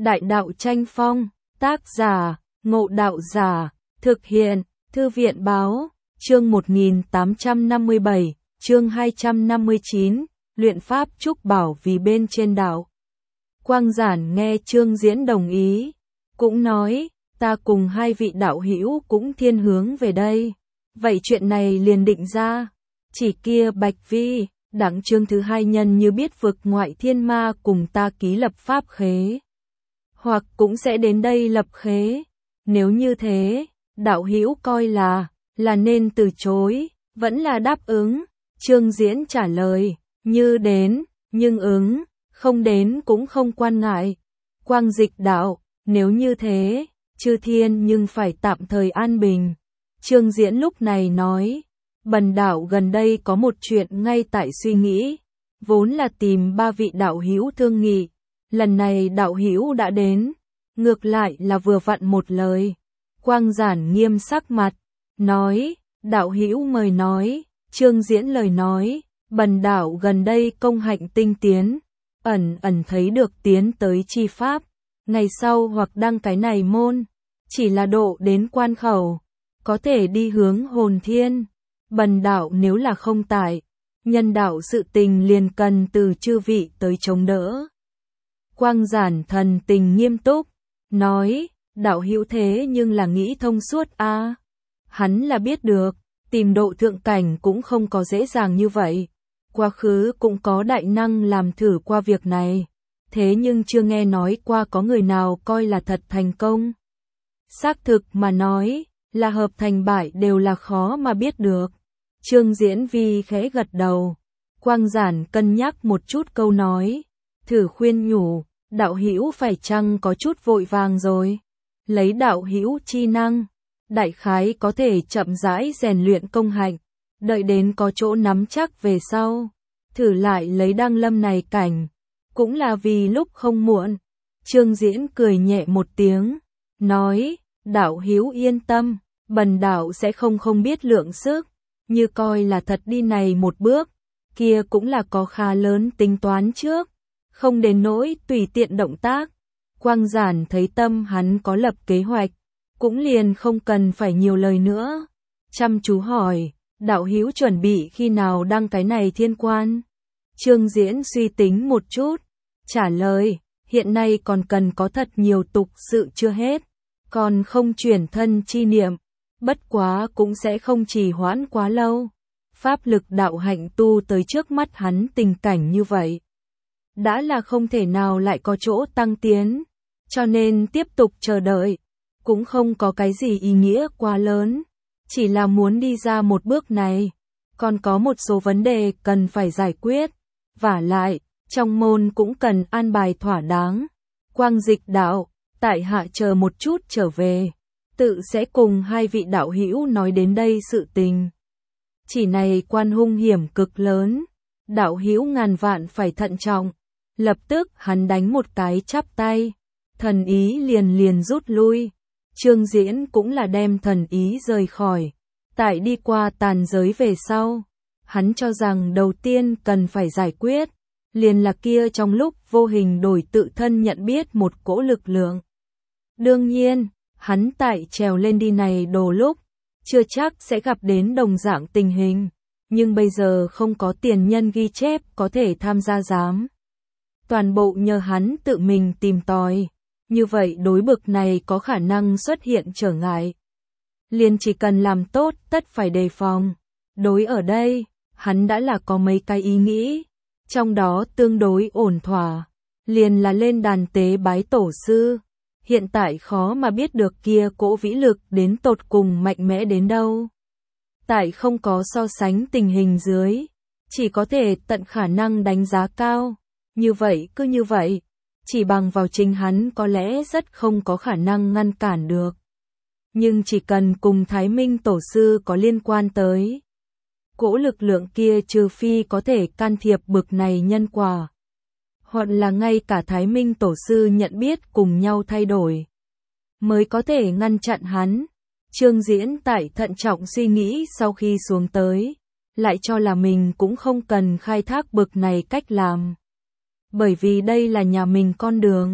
Đại đạo tranh phong, tác giả, Ngộ Đạo Giả, thực hiện, Thư viện báo, chương 1857, chương 259, luyện pháp trúc bảo vì bên trên đạo. Quang Giản nghe Trương Diễn đồng ý, cũng nói, ta cùng hai vị đạo hữu cũng thiên hướng về đây. Vậy chuyện này liền định ra, chỉ kia Bạch Vi, đặng Trương thứ hai nhân như biết vực ngoại thiên ma cùng ta ký lập pháp khế. Hoặc cũng sẽ đến đây lập khế, nếu như thế, đạo hữu coi là nên từ chối, vẫn là đáp ứng. Trương Diễn trả lời, như đến, nhưng ứng, không đến cũng không quan ngại. Quang Dịch đạo, nếu như thế, chư thiên nhưng phải tạm thời an bình. Trương Diễn lúc này nói, bần đạo gần đây có một chuyện ngay tại suy nghĩ, vốn là tìm ba vị đạo hữu thương nghị, lần này đạo hữu đã đến, ngược lại là vừa vặn một lời. Quang Giản nghiêm sắc mặt, nói, đạo hữu mời nói. Trương Diễn lời nói, bần đạo gần đây công hạnh tinh tiến, ẩn thấy được tiến tới chi pháp, ngày sau hoặc đăng cái này môn, chỉ là độ đến quan khẩu, có thể đi hướng hồn thiên. Bần đạo nếu là không tại, nhân đạo sự tình liền cần từ chư vị tới chống đỡ. Quang Giản thần tình nghiêm túc, nói, đạo hữu thế nhưng là nghĩ thông suốt a. Hắn là biết được, tìm độ thượng cảnh cũng không có dễ dàng như vậy. Quá khứ cũng có đại năng làm thử qua việc này, thế nhưng chưa nghe nói qua có người nào coi là thật thành công. Xác thực mà nói, là hợp thành bại đều là khó mà biết được. Trương Diễn vi khẽ gật đầu. Quang Giản cân nhắc một chút câu nói, thử khuyên nhủ, đạo hữu phải chăng có chút vội vàng rồi. Lấy đạo hữu chi năng, đại khái có thể chậm rãi rèn luyện công hạnh, đợi đến có chỗ nắm chắc về sau, thử lại lấy đăng lâm này cảnh, cũng là vì lúc không muộn. Trương Diễn cười nhẹ một tiếng, nói, đạo hữu yên tâm, bần đạo sẽ không biết lượng sức, như coi là thật đi này một bước, kia cũng là có khá lớn tính toán trước, không đến nỗi tùy tiện động tác. Quang Giản thấy tâm hắn có lập kế hoạch, cũng liền không cần phải nhiều lời nữa. Chăm chú hỏi, đạo hữu chuẩn bị khi nào đăng cái này thiên quan? Trương Diễn suy tính một chút, trả lời, hiện nay còn cần có thật nhiều tục sự chưa hết, còn không chuyển thân chi niệm, bất quá cũng sẽ không trì hoãn quá lâu. Pháp lực đạo hạnh tu tới trước mắt hắn tình cảnh như vậy, đã là không thể nào lại có chỗ tăng tiến, cho nên tiếp tục chờ đợi, cũng không có cái gì ý nghĩa quá lớn, chỉ là muốn đi ra một bước này, còn có một số vấn đề cần phải giải quyết, vả lại, trong môn cũng cần an bài thỏa đáng. Quang Dịch đạo, tại hạ chờ một chút trở về, tự sẽ cùng hai vị đạo hữu nói đến đây sự tình. Chỉ này quan hung hiểm cực lớn, đạo hữu ngàn vạn phải thận trọng. Lập tức hắn đánh một cái chắp tay, thần ý liền rút lui. Trương Diễn cũng là đem thần ý rời khỏi. Tại đi qua tàn giới về sau, hắn cho rằng đầu tiên cần phải giải quyết, liền là kia trong lúc vô hình đổi tự thân nhận biết một cỗ lực lượng. Đương nhiên, hắn tại trèo lên đi này đồ lúc, chưa chắc sẽ gặp đến đồng dạng tình hình, nhưng bây giờ không có tiền nhân ghi chép có thể tham gia giám. Toàn bộ nhờ hắn tự mình tìm tòi, như vậy đối bực này có khả năng xuất hiện trở ngại. Liền chỉ cần làm tốt tất phải đề phòng. Đối ở đây, hắn đã là có mấy cái ý nghĩ, trong đó tương đối ổn thỏa, liền là lên đàn tế bái tổ sư. Hiện tại khó mà biết được kia cỗ vĩ lực đến tột cùng mạnh mẽ đến đâu. Tại không có so sánh tình hình dưới, chỉ có thể tận khả năng đánh giá cao. Như vậy cứ như vậy, chỉ bằng vào chính hắn có lẽ rất không có khả năng ngăn cản được. Nhưng chỉ cần cùng Thái Minh Tổ sư có liên quan tới cỗ lực lượng kia, trừ phi có thể can thiệp bực này nhân quả, hoặc là ngay cả Thái Minh Tổ sư nhận biết cùng nhau thay đổi, mới có thể ngăn chặn hắn. Trương Diễn tại thận trọng suy nghĩ sau khi xuống tới, lại cho là mình cũng không cần khai thác bực này cách làm. Bởi vì đây là nhà mình con đường,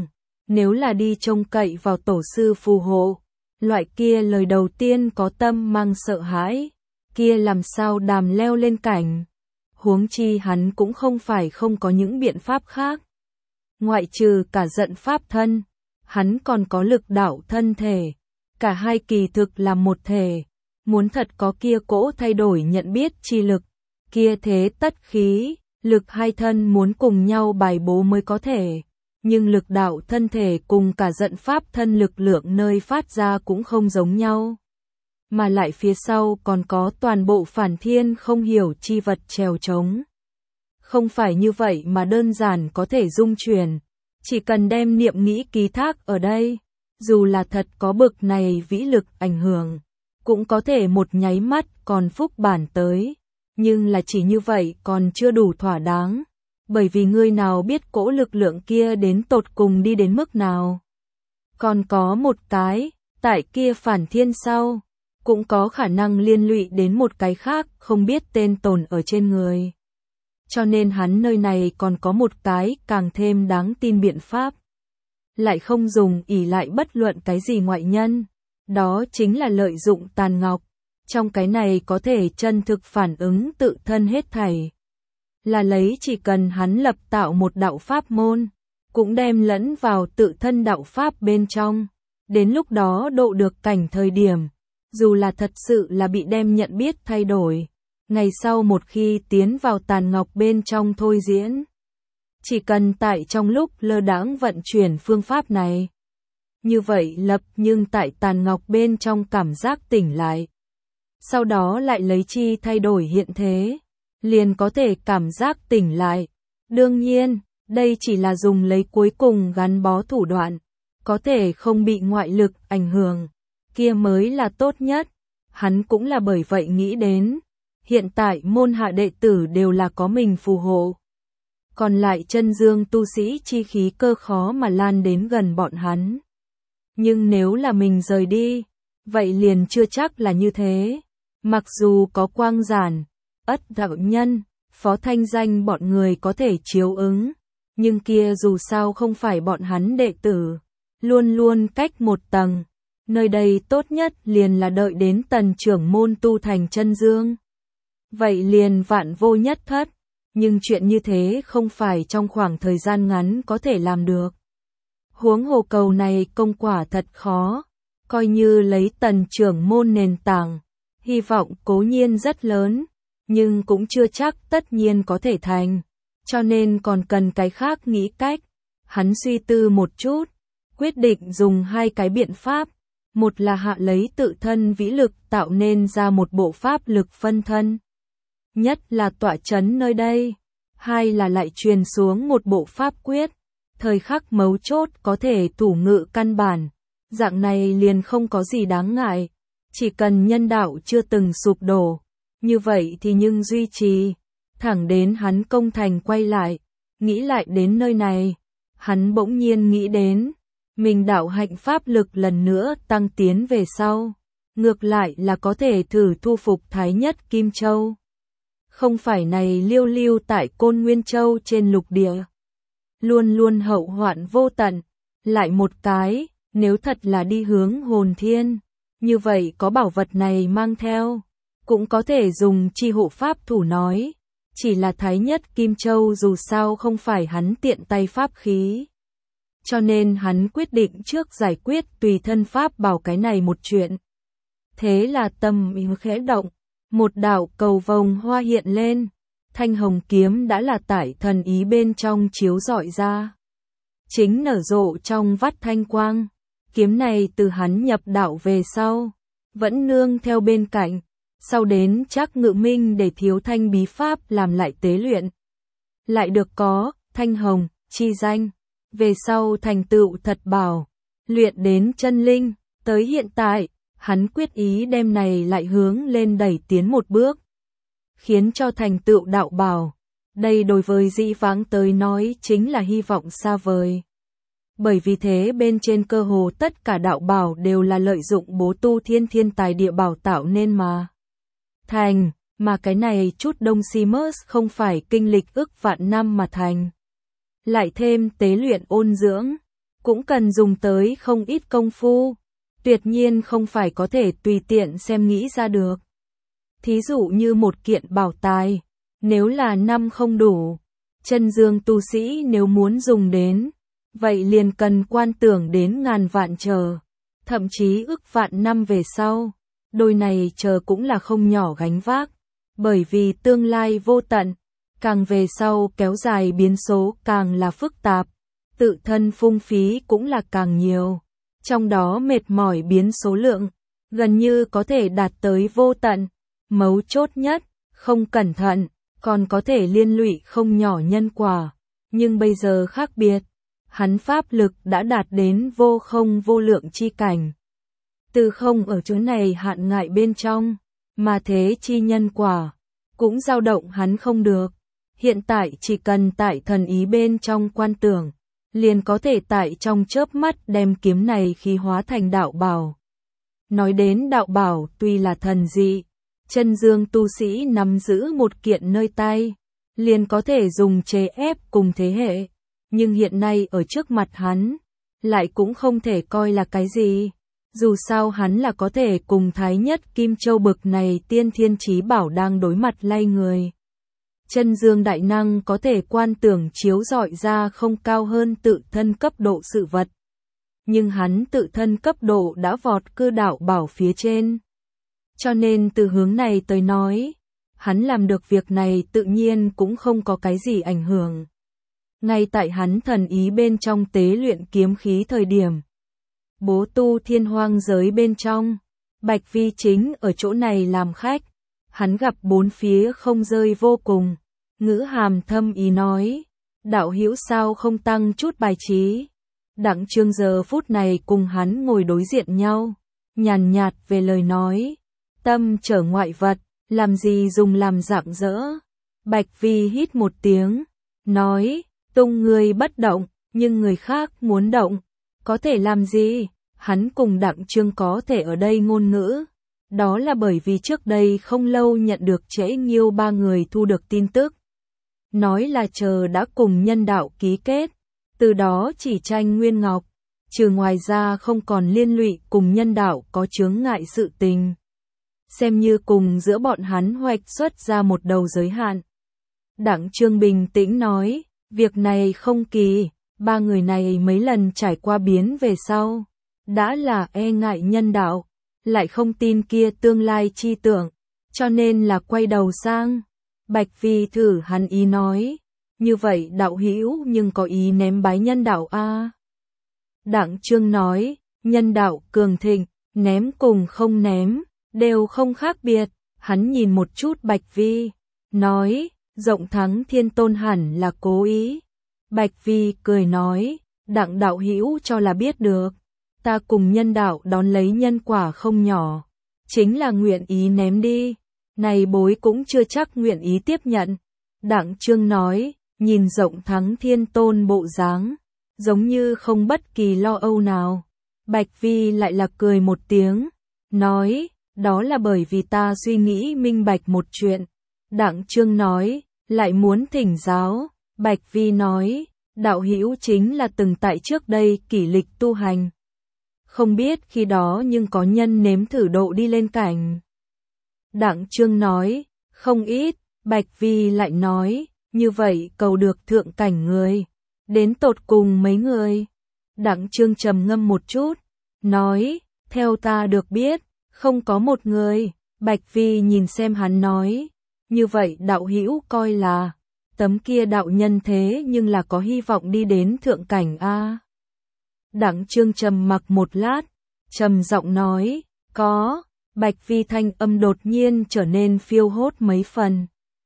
Nếu là đi trông cậy vào tổ sư phù hộ, loại kia lời đầu tiên có tâm mang sợ hãi, kia làm sao đàm leo lên cảnh. Huống chi hắn cũng không phải không có những biện pháp khác. Ngoại trừ cả giận pháp thân, hắn còn có lực đạo thân thể. Cả hai kỳ thực là một thể. Muốn thật có kia cỗ thay đổi nhận biết chi lực, kia thế tất khí, lực hai thân muốn cùng nhau bài bố mới có thể. Nhưng lực đạo thân thể cùng cả giận pháp thân lực lượng nơi phát ra cũng không giống nhau. Mà lại phía sau còn có toàn bộ phản thiên không hiểu chi vật trèo trống. Không phải như vậy mà đơn giản có thể dung chuyển. Chỉ cần đem niệm nghĩ ký thác ở đây, dù là thật có bực này vĩ lực ảnh hưởng, cũng có thể một nháy mắt còn phúc bản tới. Nhưng là chỉ như vậy còn chưa đủ thỏa đáng. Bởi vì người nào biết cỗ lực lượng kia đến tột cùng đi đến mức nào. Còn có một cái, tại kia phản thiên sau, cũng có khả năng liên lụy đến một cái khác không biết tên tồn ở trên người. Cho nên hắn nơi này còn có một cái càng thêm đáng tin biện pháp. Lại không dùng ỷ lại bất luận cái gì ngoại nhân. Đó chính là lợi dụng tàn ngọc. Trong cái này có thể chân thực phản ứng tự thân hết thảy. Là lấy chỉ cần hắn lập tạo một đạo pháp môn, cũng đem lẫn vào tự thân đạo pháp bên trong. Đến lúc đó độ được cảnh thời điểm, dù là thật sự là bị đem nhận biết thay đổi. Ngày sau một khi tiến vào tàn ngọc bên trong thôi diễn, chỉ cần tại trong lúc lơ đãng vận chuyển phương pháp này. Như vậy lập nhưng tại tàn ngọc bên trong cảm giác tỉnh lại. Sau đó lại lấy chi thay đổi hiện thế, liền có thể cảm giác tỉnh lại. Đương nhiên, đây chỉ là dùng lấy cuối cùng gắn bó thủ đoạn, có thể không bị ngoại lực ảnh hưởng, kia mới là tốt nhất. Hắn cũng là bởi vậy nghĩ đến, hiện tại môn hạ đệ tử đều là có mình phù hộ. Còn lại chân dương tu sĩ chi khí cơ khó mà lan đến gần bọn hắn. Nhưng nếu là mình rời đi, vậy liền chưa chắc là như thế. Mặc dù có quang giản, ất đạo nhân, phó thanh danh bọn người có thể chiếu ứng, nhưng kia dù sao không phải bọn hắn đệ tử, luôn luôn cách một tầng. Nơi đây tốt nhất liền là đợi đến tần trưởng môn tu thành chân dương. Vậy liền vạn vô nhất thất, nhưng chuyện như thế không phải trong khoảng thời gian ngắn có thể làm được. Huống hồ cầu này công quả thật khó, coi như lấy tần trưởng môn nền tảng, hy vọng cố nhiên rất lớn, nhưng cũng chưa chắc tất nhiên có thể thành, cho nên còn cần cái khác nghĩ cách. Hắn suy tư một chút, quyết định dùng hai cái biện pháp, một là hạ lấy tự thân vĩ lực tạo nên ra một bộ pháp lực phân thân, nhất là tọa chấn nơi đây, hai là lại truyền xuống một bộ pháp quyết, thời khắc mấu chốt có thể thủ ngự căn bản, dạng này liền không có gì đáng ngại, chỉ cần nhân đạo chưa từng sụp đổ, như vậy thì nhưng duy trì, thẳng đến hắn công thành quay lại, nghĩ lại đến nơi này, hắn bỗng nhiên nghĩ đến, mình đạo hạnh pháp lực lần nữa tăng tiến về sau, ngược lại là có thể thử thu phục Thái Nhất Kim Châu. Không phải này liêu lưu tại Côn Nguyên Châu trên lục địa, luôn luôn hậu hoạn vô tận, lại một cái, nếu thật là đi hướng hồn thiên, như vậy có bảo vật này mang theo, cũng có thể dùng chi hộ pháp thủ nói, chỉ là Thái Nhất Kim Châu dù sao không phải hắn tiện tay pháp khí. Cho nên hắn quyết định trước giải quyết tùy thân pháp bảo cái này một chuyện. Thế là tâm ý khẽ động, một đạo cầu vồng hoa hiện lên, thanh hồng kiếm đã là tại thần ý bên trong chiếu rọi ra. Chính nở rộ trong vắt thanh quang, kiếm này từ hắn nhập đạo về sau, vẫn nương theo bên cạnh, sau đến chắc ngự minh để thiếu thanh bí pháp làm lại tế luyện. Lại được có, thanh hồng, chi danh, về sau thành tựu thật bảo, luyện đến chân linh, tới hiện tại, hắn quyết ý đem này lại hướng lên đẩy tiến một bước, khiến cho thành tựu đạo bảo. Đây đối với dĩ vãng tới nói chính là hy vọng xa vời. Bởi vì thế bên trên cơ hồ tất cả đạo bảo đều là lợi dụng bố tu thiên tài địa bảo tạo nên mà thành, mà cái này chút Đông Simus không phải kinh lịch ức vạn năm mà thành. Lại thêm tế luyện ôn dưỡng, cũng cần dùng tới không ít công phu, tuyệt nhiên không phải có thể tùy tiện xem nghĩ ra được. Thí dụ như một kiện bảo tài, nếu là năm không đủ, chân dương tu sĩ nếu muốn dùng đến, vậy liền cần quan tưởng đến ngàn vạn chờ, thậm chí ức vạn năm về sau. Đôi này chờ cũng là không nhỏ gánh vác, bởi vì tương lai vô tận, càng về sau kéo dài biến số càng là phức tạp, tự thân phung phí cũng là càng nhiều, trong đó mệt mỏi biến số lượng, gần như có thể đạt tới vô tận, mấu chốt nhất, không cẩn thận, còn có thể liên lụy không nhỏ nhân quả, nhưng bây giờ khác biệt, hắn pháp lực đã đạt đến vô không vô lượng chi cảnh. Từ không ở chỗ này hạn ngại bên trong, mà thế chi nhân quả, cũng dao động hắn không được. Hiện tại chỉ cần tại thần ý bên trong quan tưởng, liền có thể tại trong chớp mắt đem kiếm này khí hóa thành đạo bảo. Nói đến đạo bảo tuy là thần dị, chân dương tu sĩ nắm giữ một kiện nơi tay, liền có thể dùng chế ép cùng thế hệ, nhưng hiện nay ở trước mặt hắn, lại cũng không thể coi là cái gì. Dù sao hắn là có thể cùng Thái Nhất Kim Châu bực này tiên thiên chí bảo đang đối mặt lay người. Chân dương đại năng có thể quan tưởng chiếu rọi ra không cao hơn tự thân cấp độ sự vật. Nhưng hắn tự thân cấp độ đã vọt cư đạo bảo phía trên. Cho nên từ hướng này tới nói, hắn làm được việc này tự nhiên cũng không có cái gì ảnh hưởng. Ngay tại hắn thần ý bên trong tế luyện kiếm khí thời điểm, bố tu thiên hoang giới bên trong, Bạch Vi chính ở chỗ này làm khách, hắn gặp bốn phía không rơi vô cùng, ngữ hàm thâm ý nói, đạo hữu sao không tăng chút bài trí. Đặng Trương giờ phút này cùng hắn ngồi đối diện nhau, nhàn nhạt về lời nói, tâm trở ngoại vật, làm gì dùng làm rạng rỡ. Bạch Vi hít một tiếng, nói, tung người bất động, nhưng người khác muốn động, có thể làm gì? Hắn cùng Đặng Trương có thể ở đây ngôn ngữ, đó là bởi vì trước đây không lâu nhận được Trễ Nghiêu ba người thu được tin tức. Nói là chờ đã cùng nhân đạo ký kết, từ đó chỉ tranh Nguyên Ngọc, trừ ngoài ra không còn liên lụy cùng nhân đạo có chướng ngại sự tình. Xem như cùng giữa bọn hắn hoạch xuất ra một đầu giới hạn. Đặng Trương bình tĩnh nói, việc này không kỳ, ba người này mấy lần trải qua biến về sau, đã là e ngại nhân đạo, lại không tin kia tương lai chi tưởng, cho nên là quay đầu sang. Bạch Vi thử hắn ý nói, như vậy đạo hữu nhưng có ý ném bái nhân đạo a? Đặng Trương nói, nhân đạo cường thịnh, ném cùng không ném, đều không khác biệt. Hắn nhìn một chút Bạch Vi, nói, rộng thắng thiên tôn hẳn là cố ý. Bạch Vi cười nói, Đặng đạo hữu cho là biết được, ta cùng nhân đạo đón lấy nhân quả không nhỏ, chính là nguyện ý ném đi, này bối cũng chưa chắc nguyện ý tiếp nhận. Đặng Trương nói, nhìn rộng thắng thiên tôn bộ dáng, giống như không bất kỳ lo âu nào. Bạch Vi lại là cười một tiếng, nói, đó là bởi vì ta suy nghĩ minh bạch một chuyện. Đặng Trương nói, lại muốn thỉnh giáo. Bạch Vi nói, đạo hữu chính là từng tại trước đây kỷ lịch tu hành. Không biết khi đó nhưng có nhân nếm thử độ đi lên cảnh. Đặng Trương nói, không ít. Bạch Vi lại nói, như vậy cầu được thượng cảnh người, đến tột cùng mấy người. Đặng Trương trầm ngâm một chút, nói, theo ta được biết, không có một người. Bạch Vi nhìn xem hắn nói, như vậy đạo hữu coi là, tấm kia đạo nhân thế nhưng là có hy vọng đi đến thượng cảnh a. Đặng Trương trầm mặc một lát, trầm giọng nói, có. Bạch Vi thanh âm đột nhiên trở nên phiêu hốt mấy phần.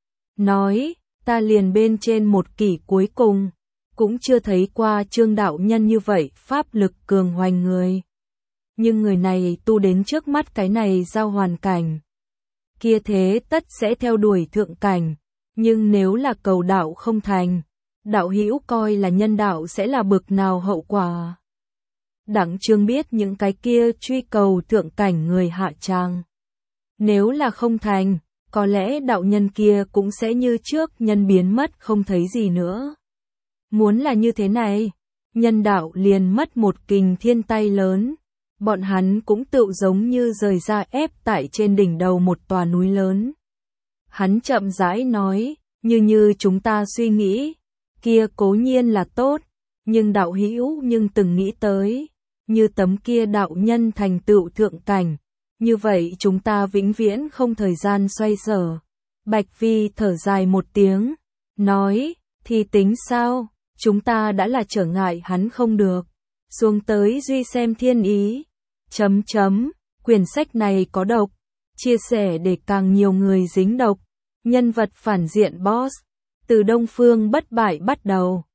Nói, ta liền bên trên một kỷ cuối cùng, cũng chưa thấy qua Trương đạo nhân như vậy pháp lực cường hoành người. Nhưng người này tu đến trước mắt cái này giao hoàn cảnh. Kia thế tất sẽ theo đuổi thượng cảnh, nhưng nếu là cầu đạo không thành, đạo hữu coi là nhân đạo sẽ là bực nào hậu quả. Đặng Trương biết những cái kia truy cầu thượng cảnh người hạ tràng. Nếu là không thành, có lẽ đạo nhân kia cũng sẽ như trước nhân biến mất không thấy gì nữa. Muốn là như thế này, nhân đạo liền mất một kình thiên tay lớn. Bọn hắn cũng tựu giống như rời ra ép tại trên đỉnh đầu một tòa núi lớn. Hắn chậm rãi nói, như chúng ta suy nghĩ, kia cố nhiên là tốt, nhưng đạo hữu nhưng từng nghĩ tới, như tấm kia đạo nhân thành tựu thượng cảnh, như vậy chúng ta vĩnh viễn không thời gian xoay sở. Bạch Vi thở dài một tiếng, nói, thì tính sao, chúng ta đã là trở ngại hắn không được, xuống tới duy xem thiên ý. Quyển sách này có độc, chia sẻ để càng nhiều người dính độc. Nhân vật phản diện boss, từ Đông Phương Bất Bại bắt đầu.